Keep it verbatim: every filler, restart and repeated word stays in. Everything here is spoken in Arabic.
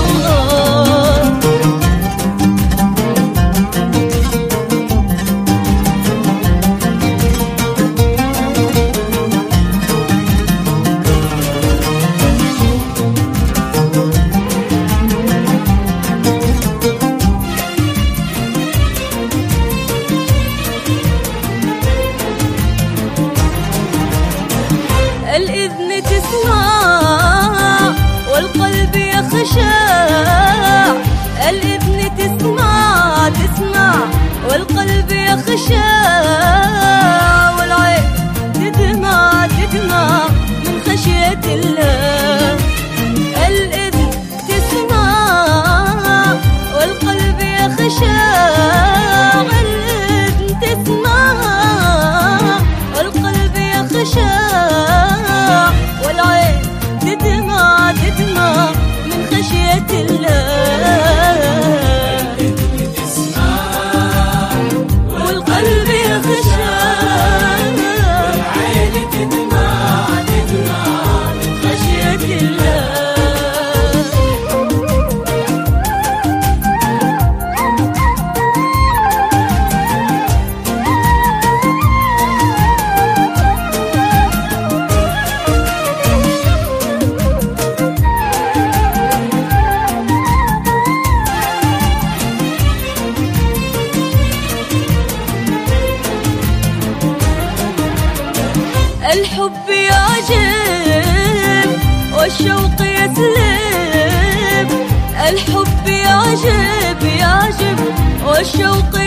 الإذن تسمع والقلب يخشع، الإذن تسمع تسمع والقلب يخشع، والعين تدمع تدمع من خشية الله. الإذن تسمع والقلب يخشع، الإذن تسمع والقلب يخشع، والعين تدمع تدمع من خشية الله. الإذن تسمع والقلب يخشع، والعين تدمع تدمع من خشية الله. الحب يعجب والشوق يسلب، الحب يعجب يعجب والشوق